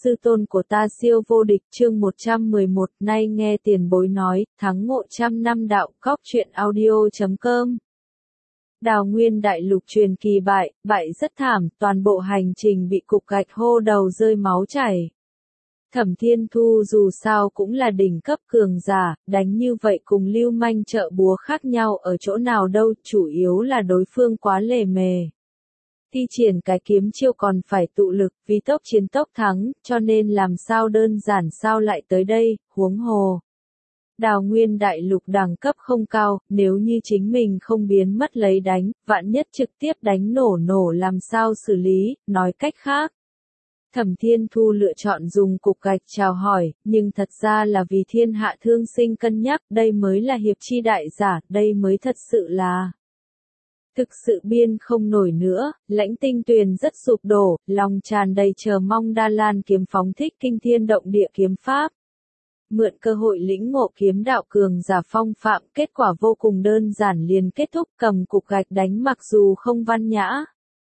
sư tôn của ta siêu vô địch chương 111 nay nghe tiền bối nói, thắng ngộ trăm năm đạo góc truyện audio.com. Đào Nguyên đại lục truyền kỳ bại rất thảm, toàn bộ hành trình bị cục gạch hô đầu rơi máu chảy. Thẩm Thiên Thu dù sao cũng là đỉnh cấp cường giả, đánh như vậy cùng lưu manh trợ búa khác nhau ở chỗ nào đâu, chủ yếu là đối phương quá lề mề. Thi triển cái kiếm chiêu còn phải tụ lực, vì tốc chiến tốc thắng, cho nên làm sao đơn giản sao lại tới đây, huống hồ. Đào Nguyên đại lục đẳng cấp không cao, nếu như chính mình không biến mất lấy đánh, vạn nhất trực tiếp đánh nổ làm sao xử lý, nói cách khác. Thẩm Thiên Thu lựa chọn dùng cục gạch chào hỏi, nhưng thật ra là vì thiên hạ thương sinh cân nhắc, đây mới là hiệp chi đại giả, đây mới thật sự là. Thực sự biên không nổi nữa, Lãnh Tinh Tuyền rất sụp đổ, lòng tràn đầy chờ mong Đa Lan kiếm phóng thích kinh thiên động địa kiếm pháp. Mượn cơ hội lĩnh ngộ kiếm đạo cường giả phong phạm, kết quả vô cùng đơn giản liền kết thúc, cầm cục gạch đánh mặc dù không văn nhã.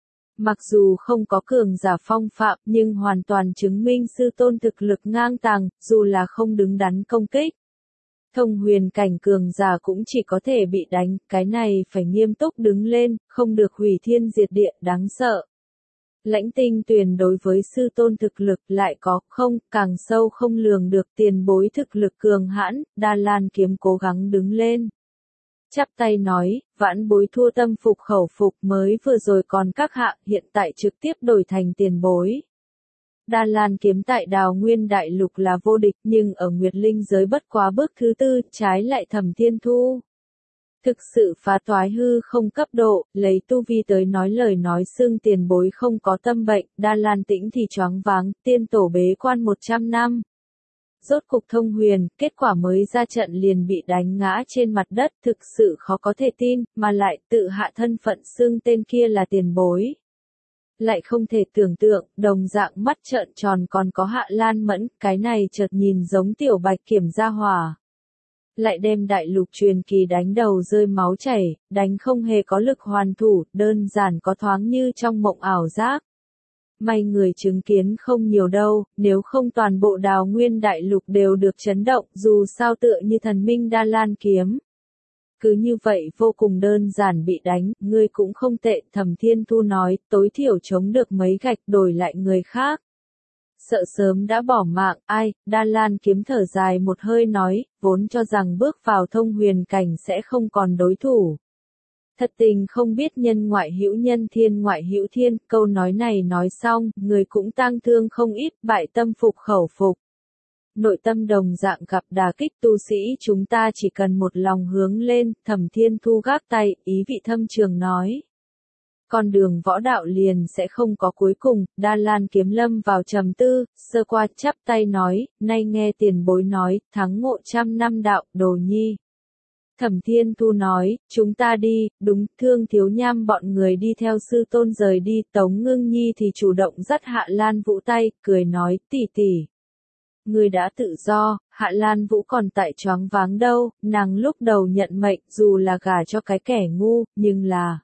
Mặc dù không có cường giả phong phạm nhưng hoàn toàn chứng minh sư tôn thực lực ngang tàng, dù là không đứng đắn công kích. Thông huyền cảnh cường giả cũng chỉ có thể bị đánh, cái này phải nghiêm túc đứng lên, không được hủy thiên diệt địa, đáng sợ. Lãnh Tinh Tuyền đối với sư tôn thực lực lại có không, càng sâu không lường được, tiền bối thực lực cường hãn, Đa Lan kiếm cố gắng đứng lên. Chắp tay nói, vãn bối thua tâm phục khẩu phục, mới vừa rồi còn các hạ, hiện tại trực tiếp đổi thành tiền bối. Đa Lan kiếm tại Đào Nguyên đại lục là vô địch, nhưng ở Nguyệt Linh giới bất quá bước thứ tư, trái lại Thẩm Thiên Thu. Thực sự phá toái hư không cấp độ, lấy tu vi tới nói lời nói xưng tiền bối không có tâm bệnh, Đa Lan tĩnh thì choáng váng, tiên tổ bế quan 100 năm. Rốt cục thông huyền, kết quả mới ra trận liền bị đánh ngã trên mặt đất, thực sự khó có thể tin, mà lại tự hạ thân phận xưng tên kia là tiền bối. Lại không thể tưởng tượng, đồng dạng mắt trợn tròn còn có Hạ Lan Mẫn, cái này chợt nhìn giống tiểu bạch kiểm gia hỏa. Lại đem đại lục truyền kỳ đánh đầu rơi máu chảy, đánh không hề có lực hoàn thủ, đơn giản có thoáng như trong mộng ảo giác. May người chứng kiến không nhiều đâu, nếu không toàn bộ Đào Nguyên đại lục đều được chấn động, dù sao tựa như thần minh Đa Lan kiếm. Cứ như vậy vô cùng đơn giản bị đánh, ngươi cũng không tệ, Thẩm Thiên Thu nói, tối thiểu chống được mấy gạch đổi lại người khác. Sợ sớm đã bỏ mạng, ai, Đa Lan kiếm thở dài một hơi nói, vốn cho rằng bước vào thông huyền cảnh sẽ không còn đối thủ. Thật tình không biết nhân ngoại hữu nhân thiên ngoại hữu thiên, câu nói này nói xong, người cũng tang thương không ít, bại tâm phục khẩu phục. Nội tâm đồng dạng gặp đả kích, tu sĩ chúng ta chỉ cần một lòng hướng lên, Thẩm Thiên Thu gác tay, ý vị thâm trường nói. Con đường võ đạo liền sẽ không có cuối cùng, Đa Lan kiếm lâm vào trầm tư, sơ qua chắp tay nói, nay nghe tiền bối nói, thắng ngộ trăm năm đạo, Đồ Nhi. Thẩm Thiên Thu nói, chúng ta đi, đúng, Thương Thiếu Nham bọn người đi theo sư tôn rời đi, Tống Ngưng Nhi thì chủ động dắt Hạ Lan Vũ tay, cười nói, tỷ tỷ. Người đã tự do, Hạ Lan Vũ còn tại choáng váng đâu, nàng lúc đầu nhận mệnh, dù là gả cho cái kẻ ngu, nhưng là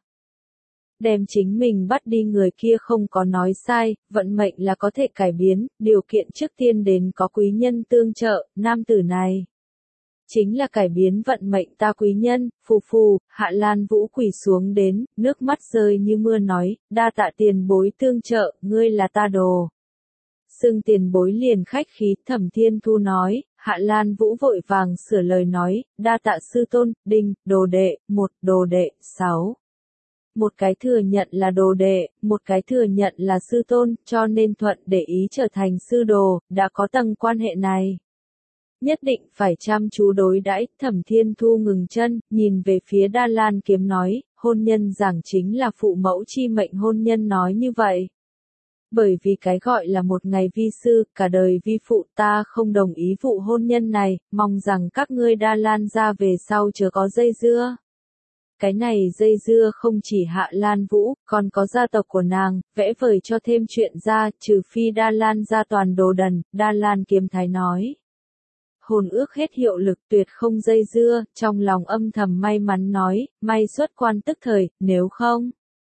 đem chính mình bắt đi người kia không có nói sai, vận mệnh là có thể cải biến, điều kiện trước tiên đến có quý nhân tương trợ, nam tử này. Chính là cải biến vận mệnh ta quý nhân, phù, Hạ Lan Vũ quỳ xuống đến, nước mắt rơi như mưa nói, đa tạ tiền bối tương trợ, ngươi là ta đồ. Xưng tiền bối liền khách khí, Thẩm Thiên Thu nói, Hạ Lan Vũ vội vàng sửa lời nói, đa tạ sư tôn, đinh, đồ đệ, 1, đồ đệ, 6. Một cái thừa nhận là đồ đệ, một cái thừa nhận là sư tôn, cho nên thuận để ý trở thành sư đồ, đã có tầng quan hệ này. Nhất định phải chăm chú đối đãi, Thẩm Thiên Thu ngừng chân, nhìn về phía Đa Lan kiếm nói, hôn nhân giảng chính là phụ mẫu chi mệnh, hôn nhân nói như vậy. Bởi vì cái gọi là một ngày vi sư, cả đời vi phụ, ta không đồng ý vụ hôn nhân này, mong rằng các ngươi Đa Lan ra về sau chớ có dây dưa. Cái này dây dưa không chỉ Hạ Lan Vũ, còn có gia tộc của nàng, vẽ vời cho thêm chuyện ra, trừ phi Đa Lan ra toàn đồ đần, Đa Lan kiếm thái nói. Hồn ước hết hiệu lực, tuyệt không dây dưa, trong lòng âm thầm may mắn nói, may xuất quan tức thời, nếu không.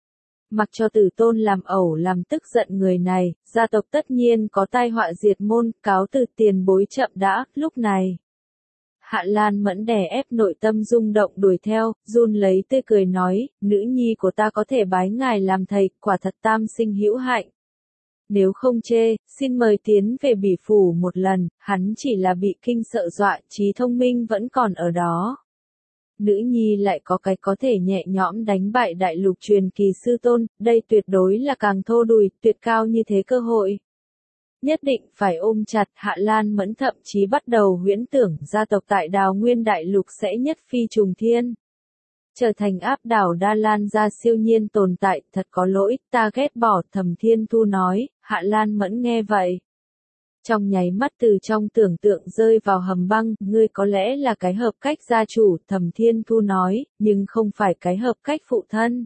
Mặc cho Tử Tôn làm ẩu làm tức giận người này, gia tộc tất nhiên có tai họa diệt môn, cáo từ tiền bối chậm đã, lúc này. Hạ Lan Mẫn đè ép nội tâm rung động đuổi theo, run lấy tươi cười nói, nữ nhi của ta có thể bái ngài làm thầy, quả thật tam sinh hữu hạnh. Nếu không chê, xin mời tiến về Bỉ phủ một lần, hắn chỉ là bị kinh sợ dọa, trí thông minh vẫn còn ở đó. Nữ nhi lại có cái có thể nhẹ nhõm đánh bại đại lục truyền kỳ sư tôn, đây tuyệt đối là càng thô đùi, tuyệt cao như thế cơ hội. Nhất định phải ôm chặt. Hạ Lan Mẫn thậm chí bắt đầu huyễn tưởng gia tộc tại Đào Nguyên đại lục sẽ nhất phi trùng thiên. Trở thành áp đảo Đa Lan gia siêu nhiên tồn tại, thật có lỗi, ta ghét bỏ. Thẩm Thiên Thu nói. Hạ Lan Mẫn nghe vậy. Trong nháy mắt từ trong tưởng tượng rơi vào hầm băng, ngươi có lẽ là cái hợp cách gia chủ, Thẩm Thiên Thu nói, nhưng không phải cái hợp cách phụ thân.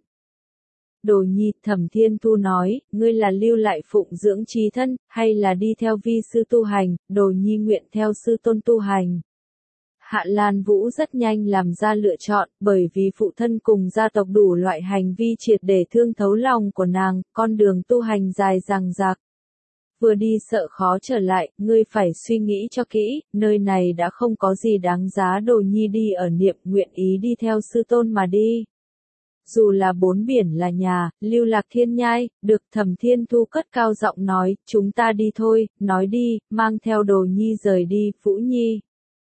Đồ nhi, Thẩm Thiên Thu nói, ngươi là lưu lại phụng dưỡng trí thân, hay là đi theo vi sư tu hành, đồ nhi nguyện theo sư tôn tu hành. Hạ Lan Vũ rất nhanh làm ra lựa chọn, bởi vì phụ thân cùng gia tộc đủ loại hành vi triệt để thương thấu lòng của nàng, con đường tu hành dài dằng dặc. Vừa đi sợ khó trở lại, ngươi phải suy nghĩ cho kỹ, nơi này đã không có gì đáng giá đồ nhi đi ở niệm nguyện ý đi theo sư tôn mà đi. Dù là bốn biển là nhà, lưu lạc thiên nhai, được. Thẩm Thiên Thu cất cao giọng nói, chúng ta đi thôi, nói đi, mang theo đồ nhi rời đi, Vũ Nhi.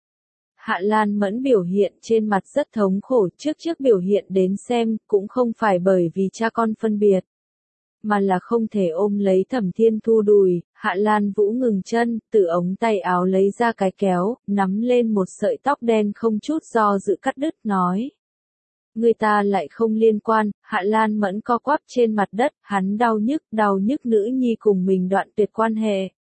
Hạ Lan Mẫn biểu hiện trên mặt rất thống khổ, trước biểu hiện đến xem, cũng không phải bởi vì cha con phân biệt, mà là không thể ôm lấy Thẩm Thiên Thu đùi. Hạ Lan Vũ ngừng chân, từ ống tay áo lấy ra cái kéo, nắm lên một sợi tóc đen không chút do dự cắt đứt nói. Người ta lại không liên quan. Hạ Lan Mẫn co quắp trên mặt đất, hắn đau nhức nữ nhi cùng mình đoạn tuyệt quan hệ.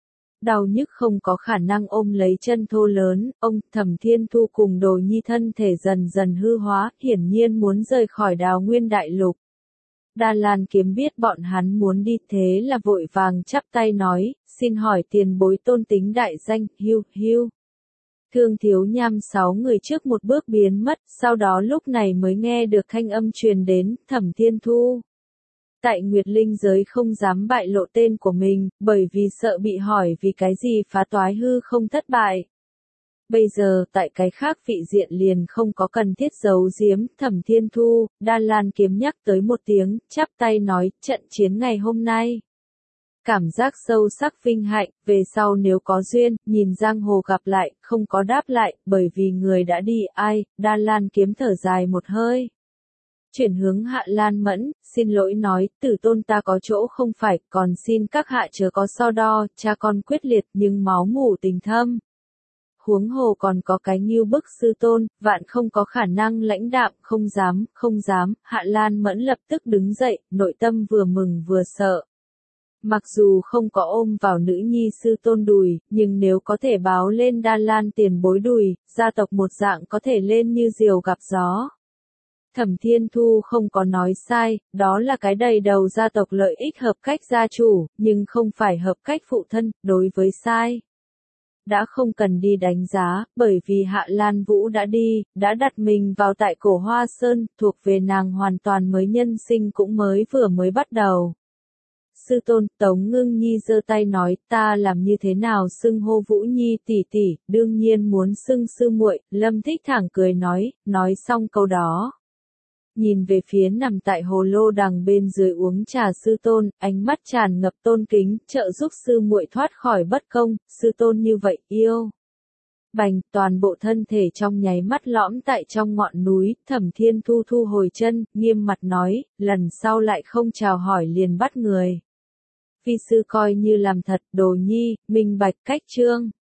Đau nhức không có khả năng ôm lấy chân thô lớn, ông. Thẩm Thiên Thu cùng đồ nhi thân thể dần dần hư hóa, hiển nhiên muốn rời khỏi Đào Nguyên đại lục. Đa Lan Kiếm biết bọn hắn muốn đi thế là vội vàng chắp tay nói, xin hỏi tiền bối tôn tính đại danh, Hưu. Thương Thiếu Nham 6 người trước một bước biến mất, sau đó lúc này mới nghe được thanh âm truyền đến, Thẩm Thiên Thu. Tại Nguyệt Linh giới không dám bại lộ tên của mình, bởi vì sợ bị hỏi vì cái gì phá toái hư không thất bại. Bây giờ tại cái khác vị diện liền không có cần thiết giấu giếm. Thẩm Thiên Thu, Đa Lan Kiếm nhắc tới một tiếng, chắp tay nói, trận chiến ngày hôm nay. Cảm giác sâu sắc vinh hạnh, về sau nếu có duyên, nhìn giang hồ gặp lại, không có đáp lại, bởi vì người đã đi, ai. Đa Lan Kiếm thở dài một hơi. Chuyển hướng Hạ Lan Mẫn, xin lỗi nói, tử tôn ta có chỗ không phải, còn xin các hạ chớ có so đo, cha con quyết liệt nhưng máu mủ tình thâm. Huống hồ còn có cái Ngưu Bức sư tôn, vạn không có khả năng lãnh đạm, không dám. Hạ Lan Mẫn lập tức đứng dậy, nội tâm vừa mừng vừa sợ. Mặc dù không có ôm vào nữ nhi sư tôn đùi, nhưng nếu có thể báo lên Đa Lan tiền bối đùi, gia tộc một dạng có thể lên như diều gặp gió. Thẩm Thiên Thu không có nói sai, đó là cái đầy đầu gia tộc lợi ích hợp cách gia chủ, nhưng không phải hợp cách phụ thân. Đối với sai, đã không cần đi đánh giá, bởi vì Hạ Lan Vũ đã đi, đã đặt mình vào tại Cổ Hoa Sơn, thuộc về nàng hoàn toàn mới, nhân sinh cũng mới bắt đầu. Sư tôn. Tống Ngưng Nhi giơ tay nói, ta làm như thế nào xưng hô Vũ Nhi tỷ tỷ, đương nhiên muốn xưng sư muội. Lâm Thích thẳng cười nói xong câu đó. Nhìn về phía nằm tại hồ lô đằng bên dưới uống trà sư tôn, ánh mắt tràn ngập tôn kính, trợ giúp sư muội thoát khỏi bất công, sư tôn như vậy, yêu. Bành, toàn bộ thân thể trong nháy mắt lõm tại trong ngọn núi. Thẩm Thiên Thu thu hồi chân, nghiêm mặt nói, lần sau lại không chào hỏi liền bắt người. Vi sư coi như làm thật. Đồ nhi, minh bạch cách chương.